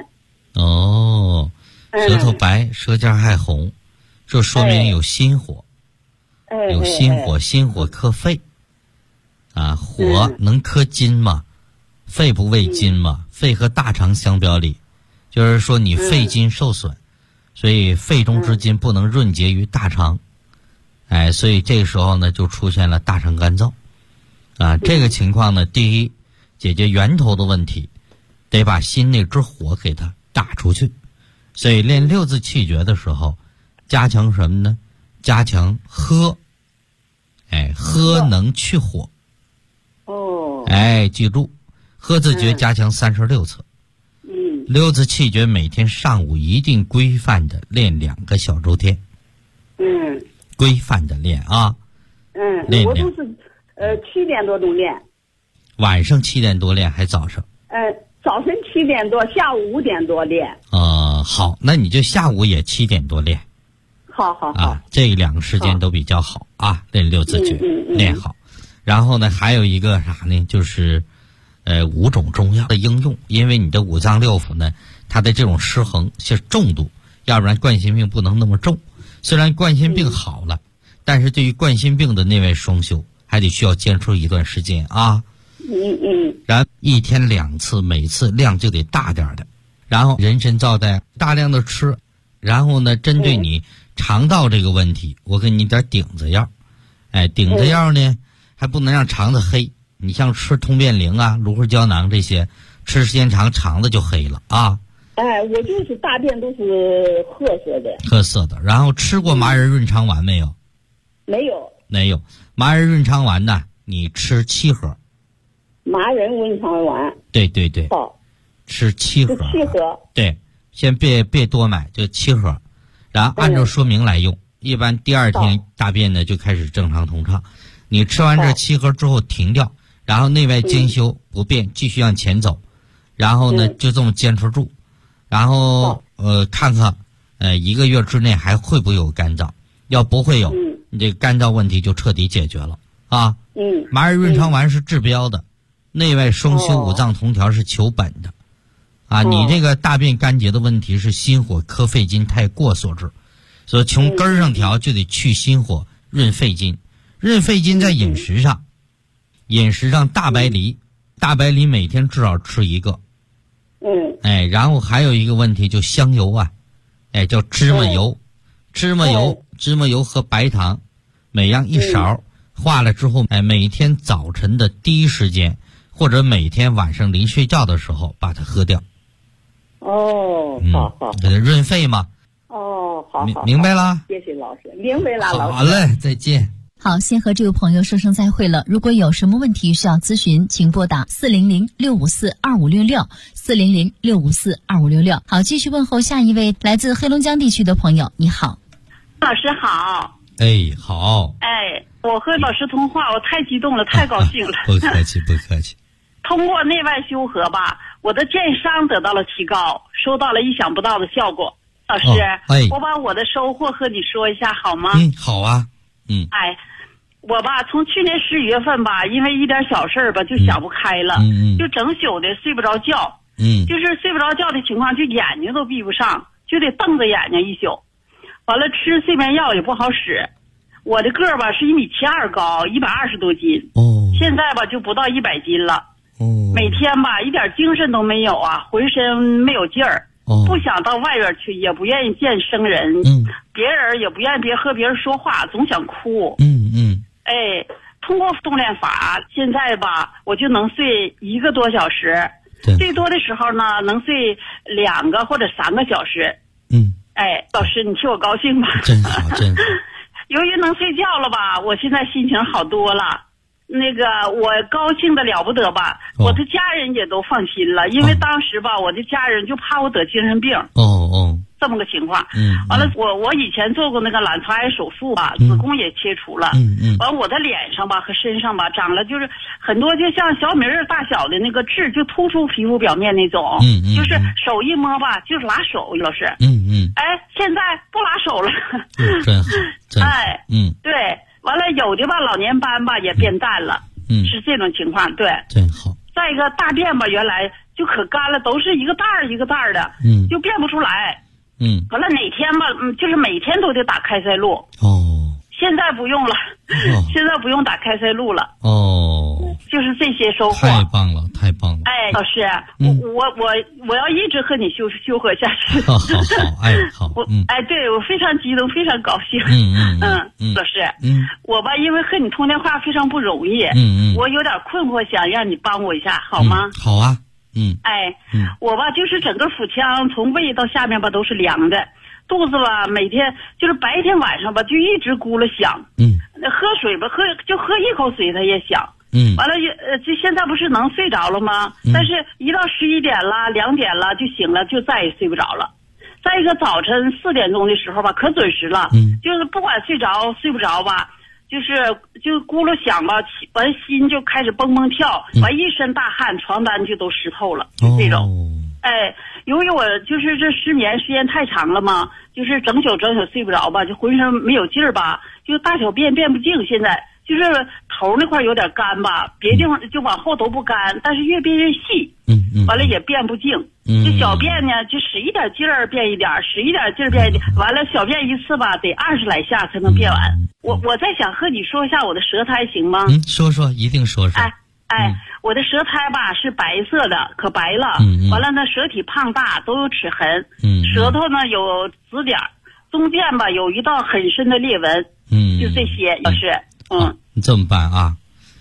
舌头白，舌尖还红，这说明有心火。有心火，心火克肺。火能克筋吗？肺不为筋吗？肺和大肠相表里，就是说你肺筋受损，所以肺中之筋不能润结于大肠。所以这个时候呢，就出现了大肠干燥。这个情况呢，第一，解决源头的问题，得把心那只火给它打出去。所以练六字气诀的时候，加强什么呢？加强喝。喝能去火。记住，喝字诀加强36次。六字气诀每天上午一定规范的练2个小周天。规范的练啊。练我都是7点多钟练。 晚上7点多练还早上？ 早晨7点多，下午5点多练。 好，那你就下午也7点多练。 好。 这2个时间都比较好啊，练六字诀练好。然后呢，还有一个啥呢？就是5种中药的应用，因为你的五脏六腑呢，它的这种失衡是重度，要不然冠心病不能那么重。虽然冠心病好了，但是对于冠心病的内外双修，还得需要坚持一段时间啊。然后1天2次，每次量就得大点的。然后人参皂苷大量的吃，然后呢，针对你肠道这个问题，我给你点顶子药。顶子药呢，还不能让肠子黑。你像吃通便灵啊、芦荟胶囊这些，吃时间长，肠子就黑了啊。 我就是大便都是褐色的。然后吃过麻仁润肠丸没有？没有。麻仁润肠丸呢，你吃7盒。麻仁润肠丸。对。好。吃7盒。7盒。对，先别多买，就7盒，然后按照说明来用。一般第2天大便呢就开始正常通畅。你吃完这7盒之后停掉。然后内外兼修不变，继续向前走，然后呢就这么坚持住，然后看看1个月之内还会不会有干燥，要不会有，你这个干燥问题就彻底解决了啊。麻仁润肠丸是治标的，内外双修五脏同调是求本的啊。你这个大便干结的问题是心火克肺经太过所致，所以从根上调就得去心火润肺经。润肺经在饮食上大白梨每天至少吃1个。然后还有一个问题就香油啊，叫芝麻油。芝麻油和白糖每样1勺，化了之后每天早晨的第一时间或者每天晚上临睡觉的时候把它喝掉。好，给它润肺嘛。好，明白了？谢谢老师，明白了，老师。好嘞，再见。 好，先和这位朋友说声再会了。如果有什么问题需要咨询，请拨打400-654-2566，400-654-2566。好，继续问候下一位来自黑龙江地区的朋友。你好， 老师好。 好。 我和老师通话，我太激动了，太高兴了。 不客气。 通过内外修合吧， 我的健伤得到了提高，收到了意想不到的效果。老师，我把我的收获和你说一下好吗？ 好啊。 我吧，从去年11月份吧，因为一点小事吧，就想不开了，就整宿的睡不着觉，就是睡不着觉的情况，就眼睛都闭不上，就得瞪着眼睛一宿。完了，吃睡眠药也不好使。我的个儿吧是1.72米高，120多斤，现在吧就不到100斤了。每天吧一点精神都没有啊，浑身没有劲儿，不想到外边去，也不愿意见生人，别人也不愿意和别人说话，总想哭。通过动练法，现在吧我就能睡1个多小时，最多的时候呢能睡2个或者3个小时。老师，你替我高兴吧？ 真好，真好。 由于能睡觉了吧，我现在心情好多了。那个我高兴的了不得吧，我的家人也都放心了，因为当时吧，我的家人就怕我得精神病。这么个情况。完了，我以前做过那个卵巢癌手术吧，子宫也切除了。完了，我的脸上吧和身上吧长了就是很多就像小米粒大小的那个痣，就突出皮肤表面那种。就是手一摸吧就是拉手，老师。现在不拉手了。 真好，真好。 对。完了，有的吧老年斑吧也变淡了。是这种情况。对。 真好。 再一个大便吧原来就可干了，都是一个袋儿一个袋儿的，就变不出来。完了哪天吧，就是每天都得打开塞露。现在不用了，现在不用打开塞露了。就是这些收获。 太棒了，太棒了。 老师，我要一直和你修合下去。 好，好。 对，我非常激动，非常高兴。老师，我吧因为和你通电话非常不容易，我有点困惑，想让你帮我一下，好吗？ 好啊。 我吧就是整个腹腔从胃到下面吧都是凉的，肚子吧每天就是白天晚上吧就一直咕噜响。喝水吧喝一口水它也响。完了就现在不是能睡着了吗？但是一到11点了2点了就醒了，就再也睡不着了。再一个早晨4点钟的时候吧可准时了，就是不管睡着睡不着吧，就咕噜响吧，完心就开始蹦蹦跳，完一身大汗，床单就都湿透了，就这种。由于我就是这失眠时间太长了嘛，就是整宿睡不着吧，就浑身没有劲儿吧，就大小便变不净，现在就是头那块有点干吧，别地方就往后都不干，但是越变越细。完了也变不净。这小便呢就使一点劲儿变一点，使一点劲儿变一点，完了小便一次吧得20来下才能变完。我在想和你说一下我的舌苔行吗？ 说说，一定说说。 我的舌苔吧是白色的，可白了。完了呢，舌体胖大，都有齿痕。舌头呢有紫点，中间吧有一道很深的裂纹。就这些，老师。 你这么办啊？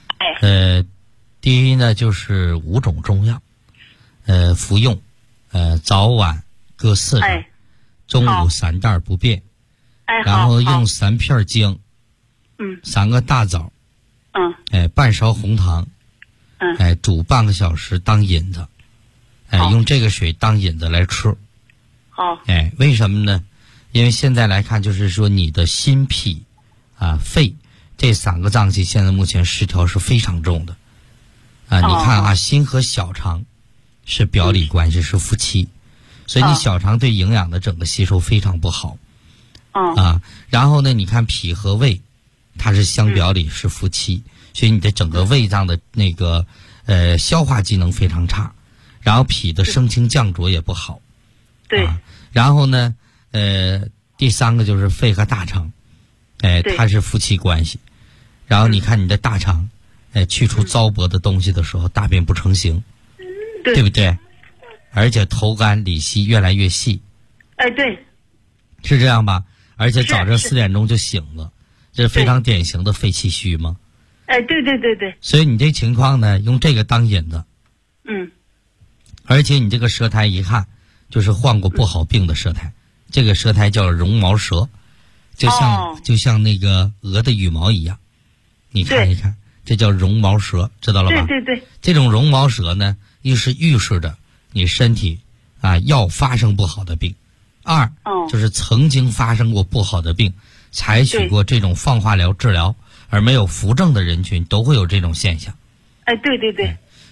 第一呢就是5种中药，服用，早晚各4种，中午3袋不变。然后用3片姜，3个大枣，半勺红糖，煮半个小时当引子，用这个水当引子来吃。为什么呢？因为现在来看，就是说你的心脾肺这3个脏器现在目前失调是非常重的。你看啊，心和小肠是表里关系，是夫妻，所以你小肠对营养的整个吸收非常不好。然后呢，你看脾和胃，它是相表里，是夫妻，所以你的整个胃脏的那个消化机能非常差，然后脾的升清降浊也不好。然后呢，第3个就是肺和大肠，它是夫妻关系。然后你看你的大肠，去除糟粕的东西的时候，大便不成形，对不对？而且头干里稀，越来越细。 对， 是这样吧？而且早上4点钟就醒了，这是非常典型的肺气虚吗？ 对。 所以你这情况呢，用这个当引子。而且你这个舌苔一看就是患过不好病的舌苔，这个舌苔叫绒毛舌，就像那个鹅的羽毛一样。你看一看，这叫绒毛舌，知道了吧？ 对。 这种绒毛舌呢，一是预示着你身体要发生不好的病；2就是曾经发生过不好的病，采取过这种放化疗治疗而没有扶正的人群都会有这种现象。 对。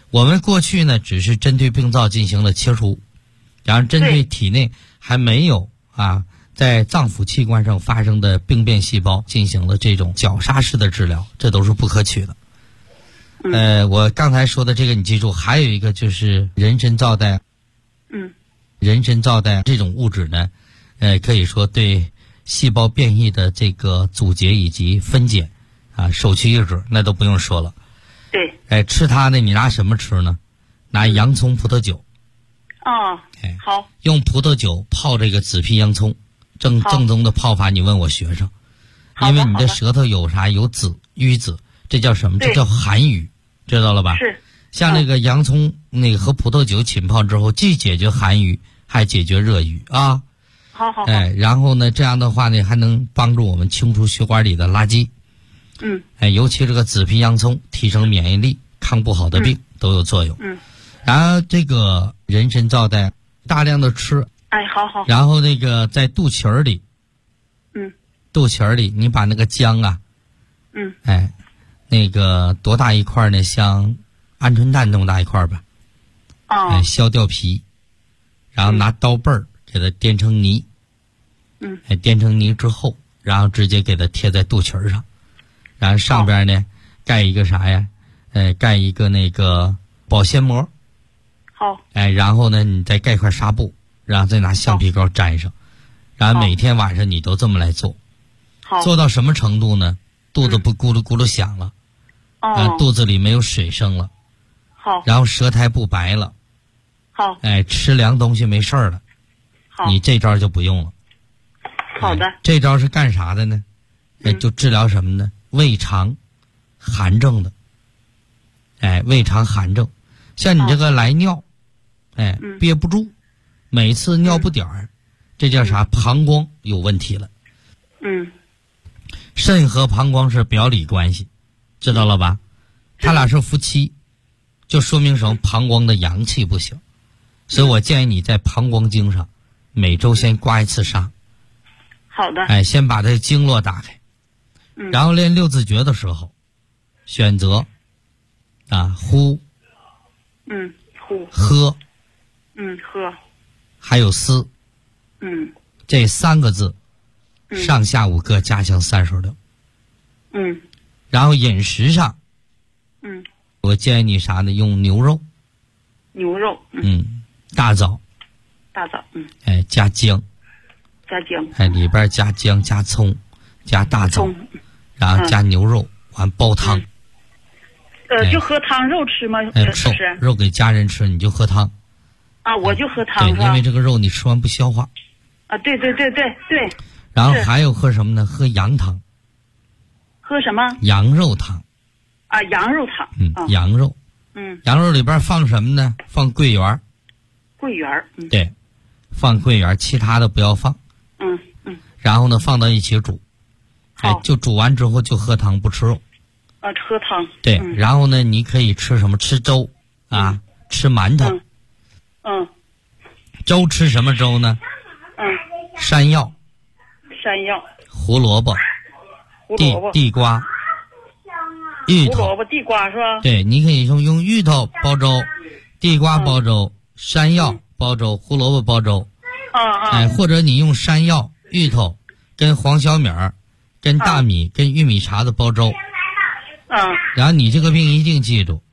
我们过去呢只是针对病灶进行了切除，然后针对体内还没有在脏腑器官上发生的病变细胞进行了这种绞杀式的治疗，这都是不可取的。我刚才说的这个你记住，还有一个就是人参皂苷。人参皂苷这种物质呢，可以说对细胞变异的这个阻截以及分解首屈一指，那都不用说了。 对。 吃它呢，你拿什么吃呢？拿洋葱、葡萄酒。 好。 用葡萄酒泡这个紫皮洋葱，正宗的泡法，你问我学生。因为你的舌头有啥？有紫瘀紫，这叫什么？这叫寒瘀，知道了吧？ 是。 像那个洋葱和葡萄酒浸泡之后，既解决寒瘀，还解决热瘀啊。 好。 然后呢，这样的话呢，还能帮助我们清除血管里的垃圾。尤其这个紫皮洋葱提升免疫力，抗不好的病都有作用。然后这个人参皂苷大量的吃。 好。 然后那个在肚脐里。肚脐里你把那个姜那个多大一块呢？像鹌鹑蛋那么大一块吧。削掉皮，然后拿刀背儿给它颠成泥。颠成泥之后，然后直接给它贴在肚脐上，然后上边呢盖一个啥呀？盖一个那个保鲜膜。 好。 然后呢你再盖块纱布，然后再拿橡皮膏粘上，然后每天晚上你都这么来做。做到什么程度呢？肚子不咕噜咕噜响了。肚子里没有水声了。 好。 然后舌苔不白了。 好。 吃凉东西没事儿了。 好。 你这招就不用了。 好的。 这招是干啥的呢？就治疗什么呢？胃肠寒症的。胃肠寒症，像你这个来尿，憋不住，每次尿不点儿，这叫啥？膀胱有问题了。肾和膀胱是表里关系，知道了吧？他俩是夫妻，就说明什么？膀胱的阳气不行，所以我建议你在膀胱经上每周先刮一次痧。 好的。 先把这经络打开，然后练六字诀的时候，选择呼， 呼， 喝， 喝， 还有思，这3个字，上下5个加强36。然后饮食上，我建议你啥呢？用牛肉。 牛肉。 大枣。加姜。里边加姜、加葱、加大枣，然后加牛肉，完煲汤。 就喝汤，肉吃吗？ 肉给家人吃，你就喝汤。 我就喝汤。 对，因为这个肉你吃完不消化。 对。 然后还有喝什么呢？喝羊汤。 喝什么？ 羊肉汤。 羊肉汤。 羊肉。羊肉里边放什么呢？放桂圆。 桂圆。 对，放桂圆，其他的不要放。然后呢，放到一起煮。就煮完之后就喝汤，不吃肉。 喝汤。 对，然后呢，你可以吃什么？吃粥吃馒头。粥吃什么粥呢？山药。胡萝卜。地瓜。芋头。 胡萝卜、地瓜是吧？ 对，你可以用芋头煲粥，地瓜煲粥，山药煲粥，胡萝卜煲粥。或者你用山药、芋头跟黄小米儿、跟大米、跟玉米碴子煲粥。然后你这个病一定记住，